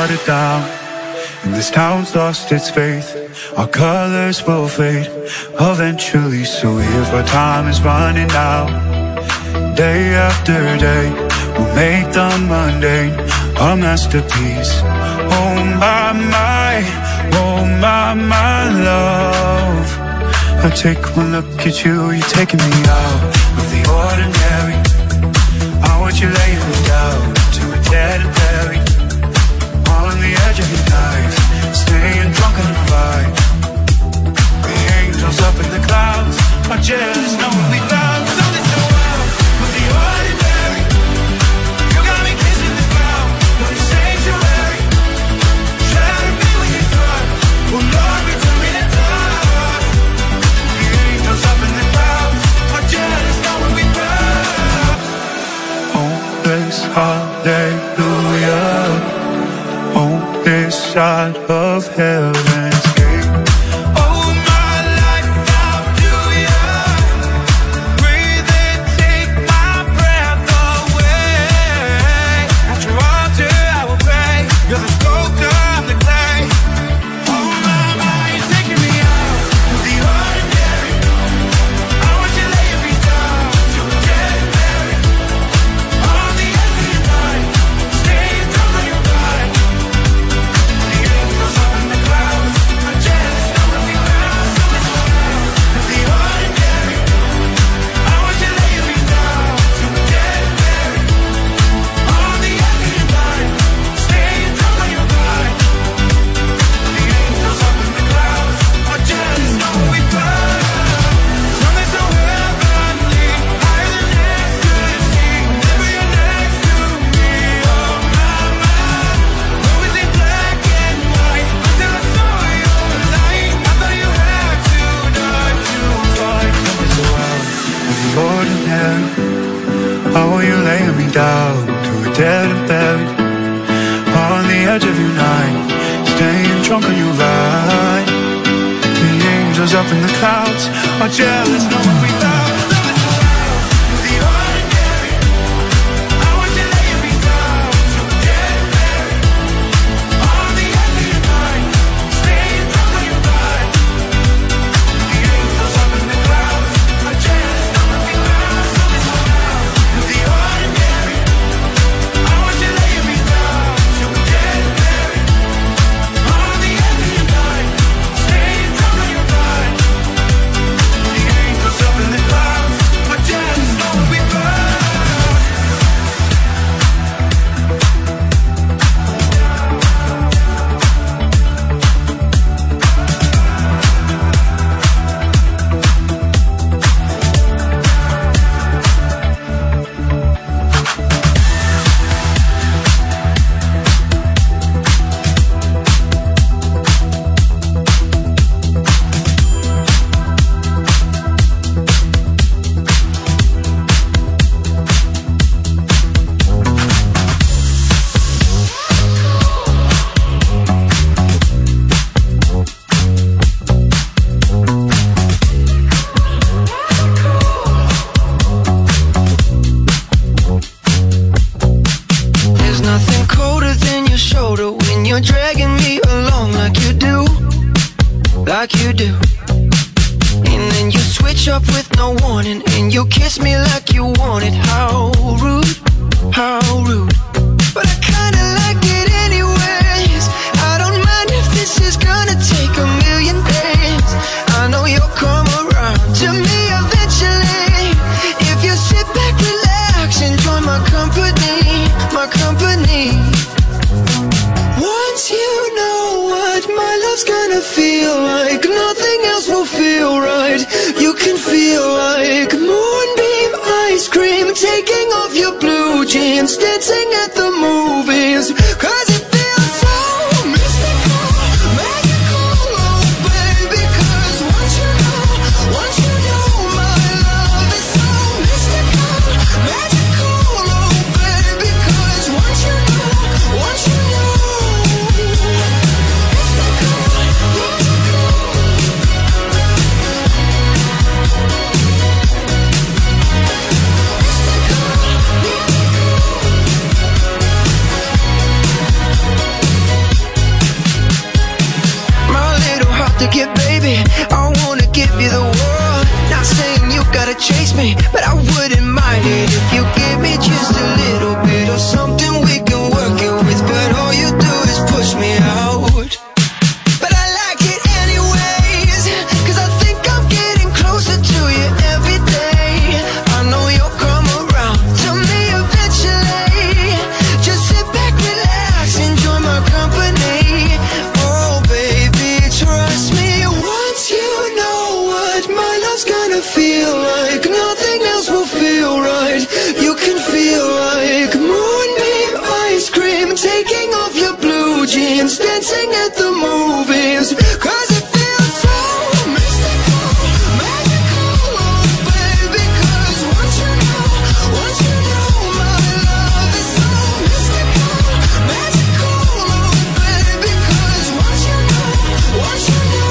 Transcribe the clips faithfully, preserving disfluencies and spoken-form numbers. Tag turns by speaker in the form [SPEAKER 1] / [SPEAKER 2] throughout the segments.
[SPEAKER 1] shut it down. And this town's lost its faith. Our colors will fade eventually. So if our time is running out, day after day, we'll make the mundane a masterpiece. Oh my, my, oh my, my love. I take one look at you, you're taking me out of the ordinary. I want you laying me down to a dead and buried, on the edge of your knife, staying drunk on the ride. The angels up in the clouds are jealous, knowing we found something so wild with the ordinary. You got me kissing the ground, but it's sanctuary. Try to be when you're drunk, well Lord, we took me to talk. The angels up in the clouds are jealous, knowing we found. Oh, this hallelujah. On this side of heaven's gate. Oh, my life, I'll do ya. Breathe and take my breath away. At your altar, I will pray. You're the sculptor, I'm the clay. Oh, my, my, you're taking me out of the ordinary. I want you laying me down to a dead and buried, on the edge of your night, staying drunk on your ride. Oh, you laying me down to a dead and buried, on the edge of your night, staying drunk on your ride. The angels up in the clouds are jealous, knowing we found something so wild with the ordinary. I want you laying me down to a dead and buried, on the edge of your night, staying drunk on your ride. The angels up in the clouds are jealous, knowing we found something so wild with the ordinary. I want you laying me down to a dead and buried, on the edge of your night, staying drunk on your ride. The angels up in the clouds are jealous, knowing we found. There's nothing colder than your shoulder when you're dragging me along like you do, like you do. And then you switch up with no warning, and you kiss me like you want it. How rude, how rude. But I kinda like it anyways. I don't mind if this is gonna take a million days. I know you'll come around to me eventually. If you sit back, relax, enjoy my company, my company. Once you know what my love's gonna feel like, nothing else will feel right. You can feel like moonbeam ice cream, taking off your blue jeans, dancing at the movies. Cause it feels so mystical, magical, oh baby. Cause once you know, once you know my love is so mystical, magical, oh baby. Cause once you know, once you know, mystical, mystical.
[SPEAKER 2] baby, I wanna give you the world. Not saying you gotta chase me, but I wouldn't mind it if you give me just a little bit of something we can work it with. But all you do is push me out. But I like it anyways, cause I think I'm getting closer to you every day. I know you'll come around to me eventually. Just sit back, relax, enjoy my company. Oh baby, trust me, once you know what my love's gonna feel like, nothing else will feel right. You can feel like moonbeam ice cream, taking off your blue jeans, dancing at the movies. Cause it feels so mystical, magical, oh baby. Cause once you know, once you know my love is so mystical, magical, oh baby. Cause once you know, once you know.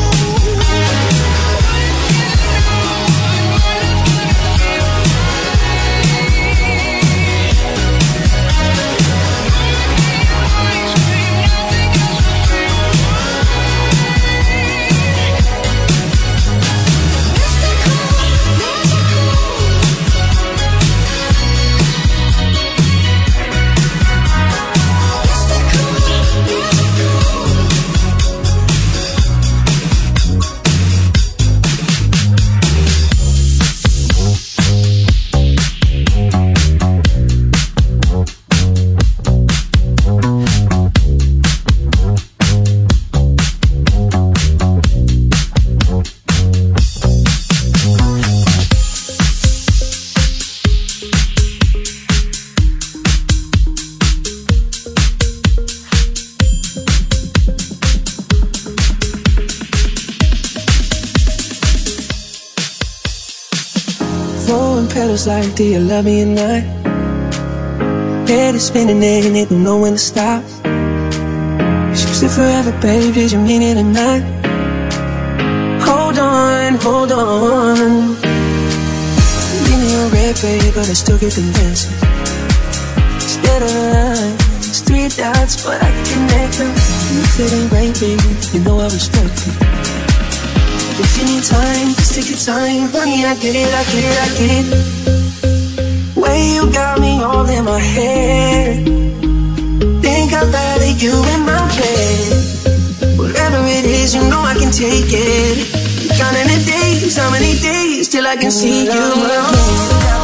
[SPEAKER 2] Like, do you love me or not? Head is spinning and it don't know when to stop. You said forever, babe, did you mean it or not? Hold on, hold on. Leave me on red, babe, but I still get the message. Instead of a line, it's three dots, but I can connect them. If it ain't right, baby, you know I respect it. If you need time, just take your time. Honey, I get it, I get it, I get it. Way you got me all in my head. Think I'd rather you in my bed. Whatever it is, you know I can take it. Counting the days, how many days till I can see you again.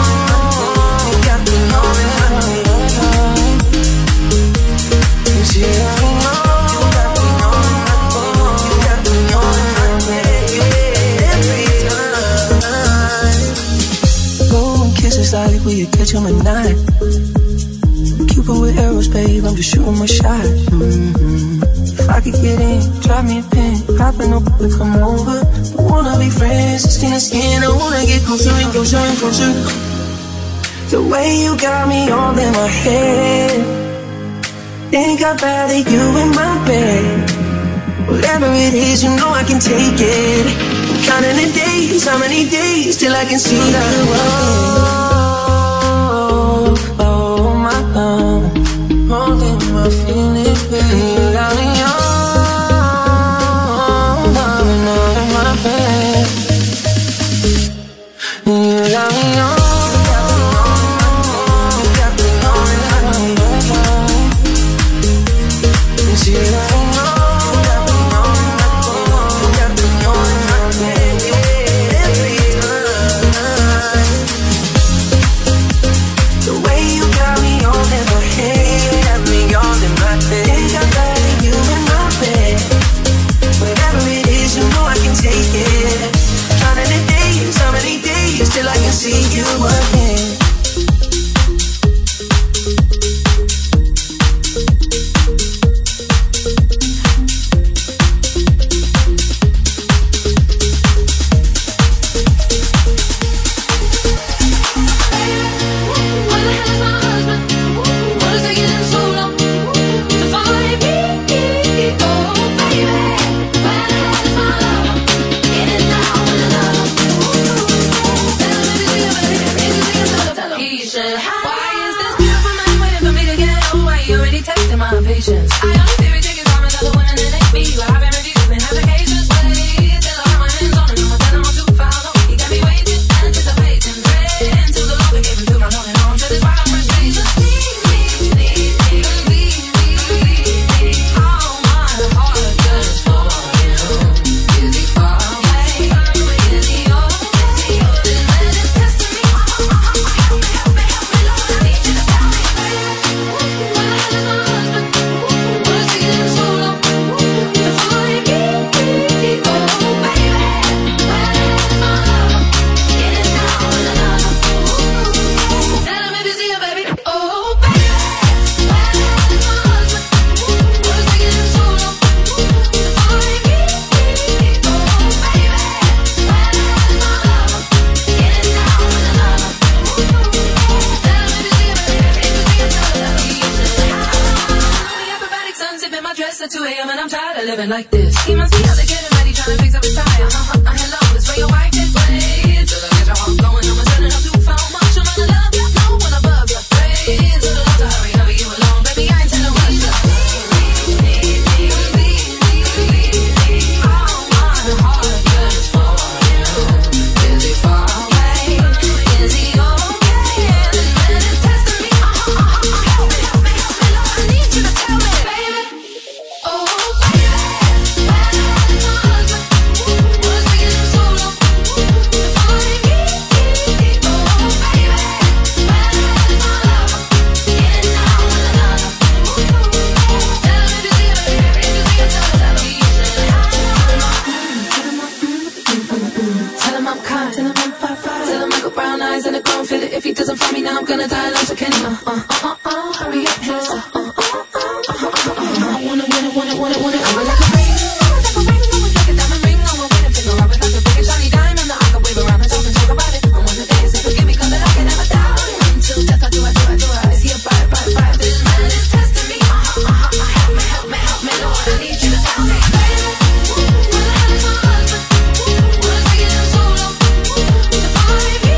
[SPEAKER 2] Like we catch him at night. Cupid with arrows, babe, I'm just shooting my shot. Mm-hmm. If I could get in, drop me a pin, popping up to come over. I wanna be friends, skin to skin, I wanna get closer and closer and closer. The way you got me all in my head. Think I'd rather you in my bed. Whatever it is, you know I can take it. I'm counting the days, how many days till I can see you again. Holding my feelings, baby, you got me on, loving all in my bed. You got me on, you got me on, you got me on. You see that I know, you got me on, you got me on my bed every time. The way you got me on in my head. All in my bed. Think I'm letting you in my
[SPEAKER 3] feeling like this. He must be out there getting ready, trying to fix up his tire. Uh-huh, uh, hello, it's where your wife is. Wait till I get your heart going. I'ma turn it up too far. Much I'm gonna love you, no one above you. Wait till the love to hurry, hurry you along, baby. I ain't tell no rush. If he doesn't find me now, I'm gonna die like a Kenny. Uh, uh, uh, uh, hurry up, hands up. Uh, uh, uh, uh, uh, uh, I wanna win it, want it, want it, want it. I'm like a ring, like a ring, like a diamond ring. I'm a winning finger, I would like a big and shiny diamond. I can wave around and talk and talk about it. I wanna dance and forgive me, cause I can never die. Until death, I do, I do, I do, I. Is he a bite, bite, bite? This man is testing me. Uh, uh, uh, uh, help me, help me, help me, Lord. I need you to tell me, baby. When I had my husband, was taking him so long to find me.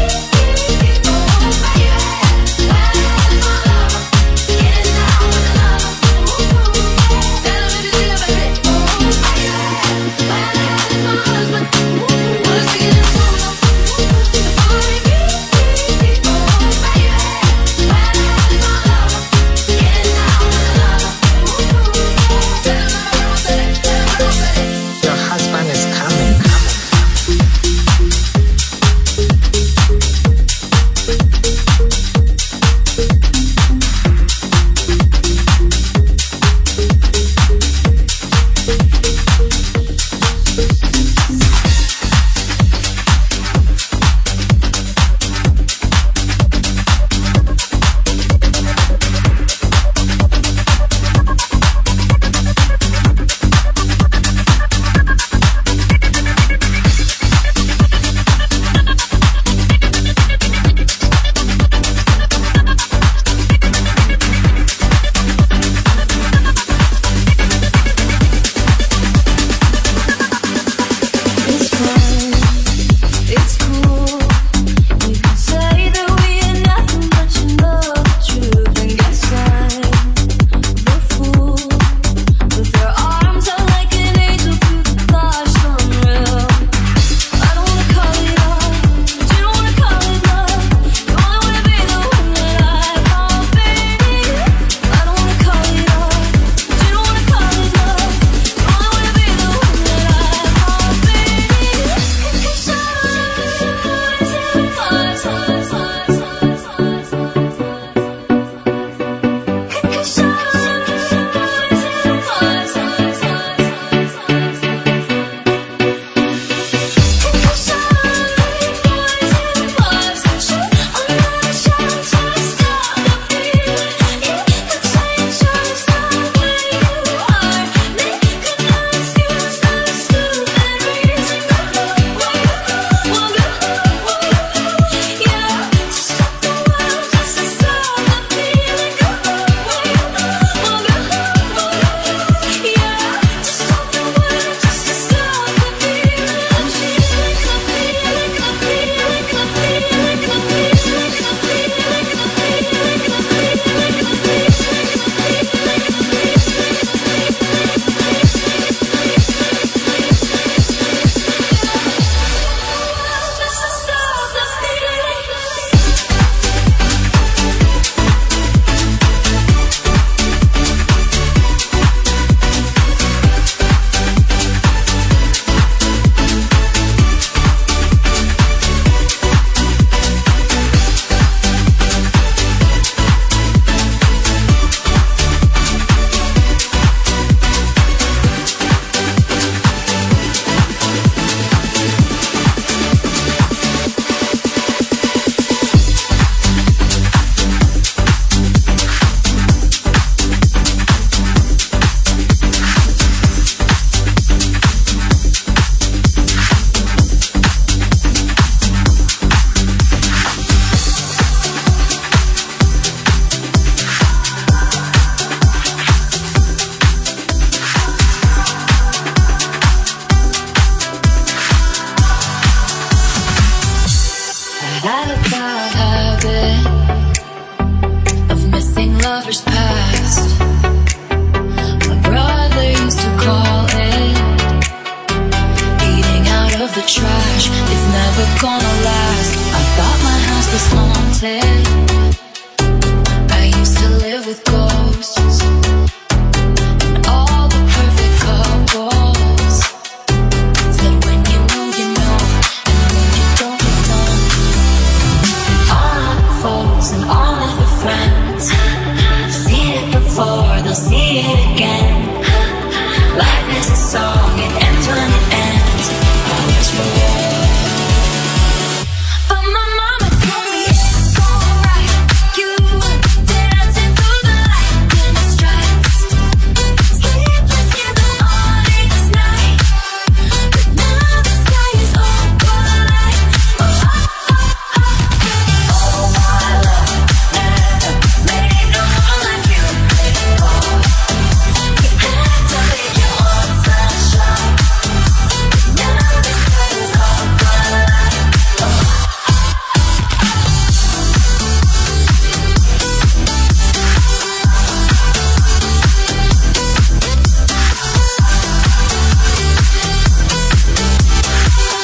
[SPEAKER 3] haunted of missing lovers past. My brother used to call it eating out of the trash. It's never gonna last. I thought my house was haunted. I used to live with ghosts and all the perfect couples said when you know you know, and when you don't you don't. All of the foes and all of the friends, seen it before, they'll see it again. Life is a song, it ends when it ends. I wish for war, but my mama told me it's alright. You dancing through the lightning strikes, sleepless in the morning's night, but now the sky is all bright. Oh, oh, oh, oh. Oh, my love never made no one like you before. You had to leave your own sunshine, but now the sky is all bright. Oh, oh, oh.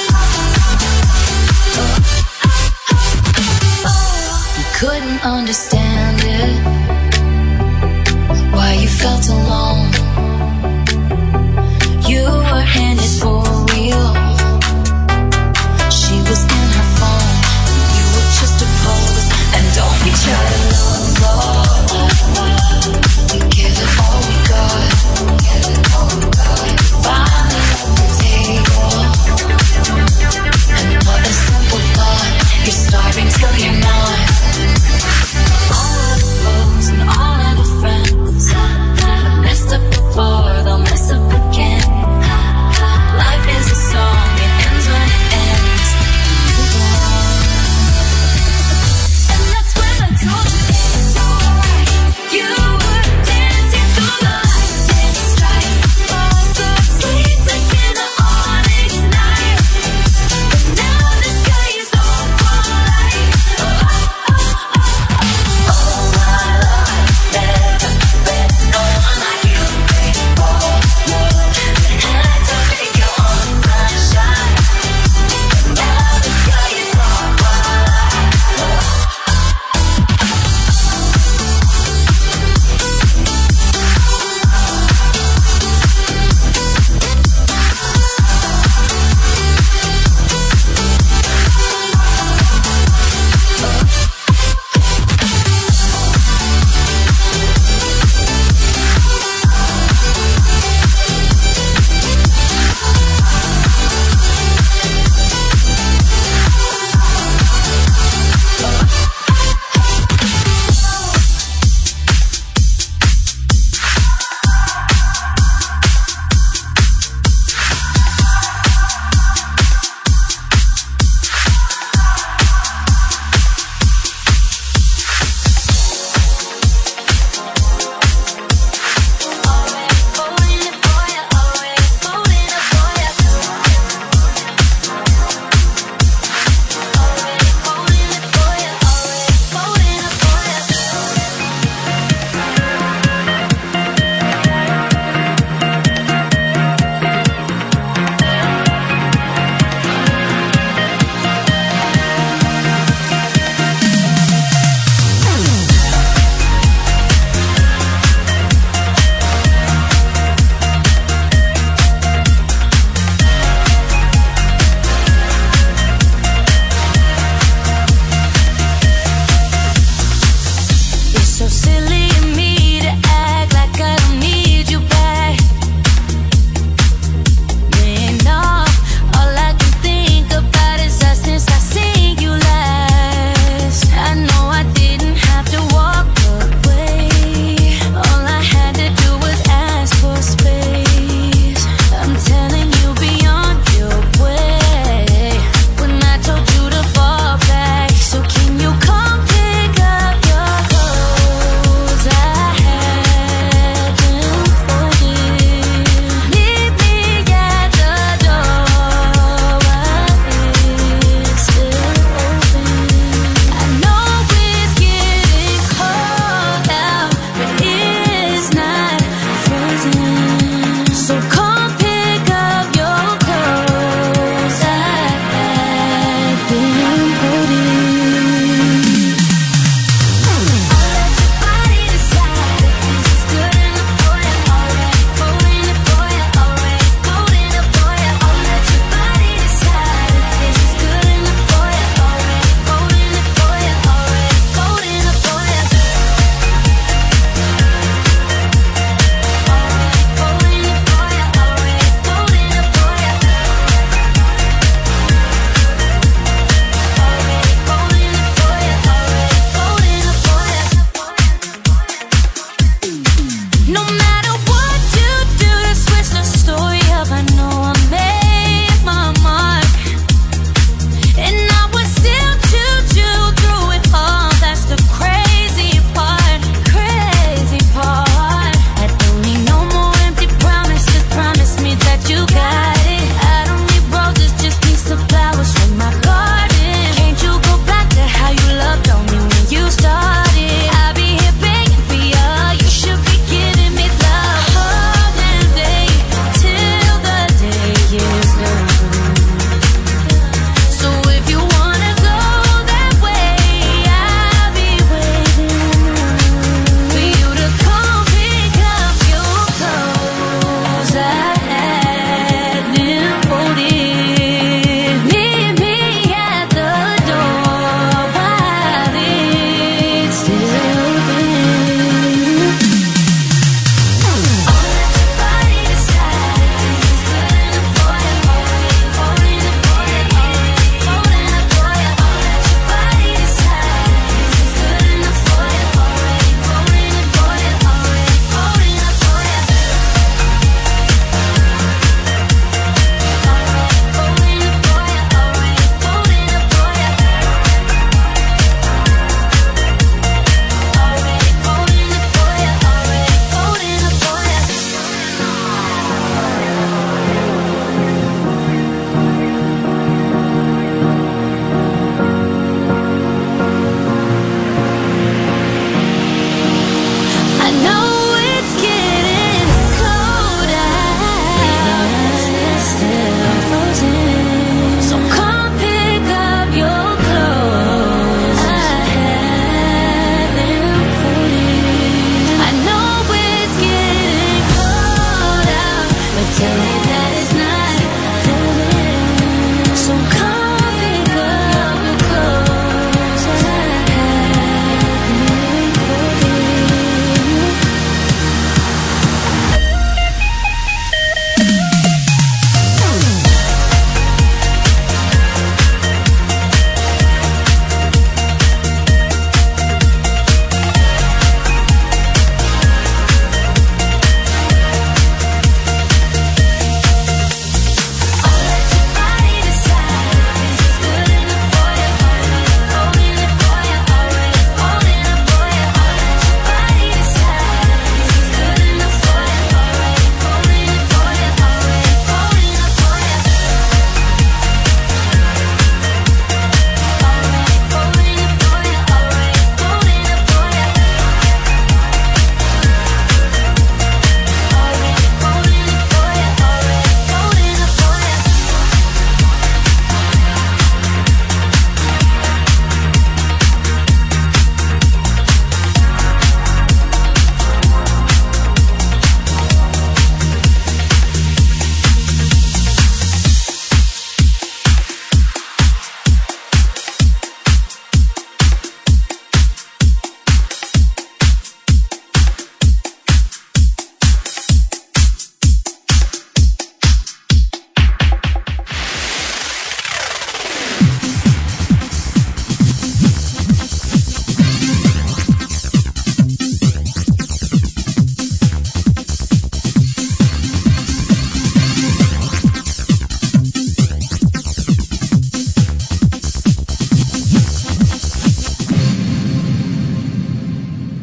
[SPEAKER 3] You couldn't understand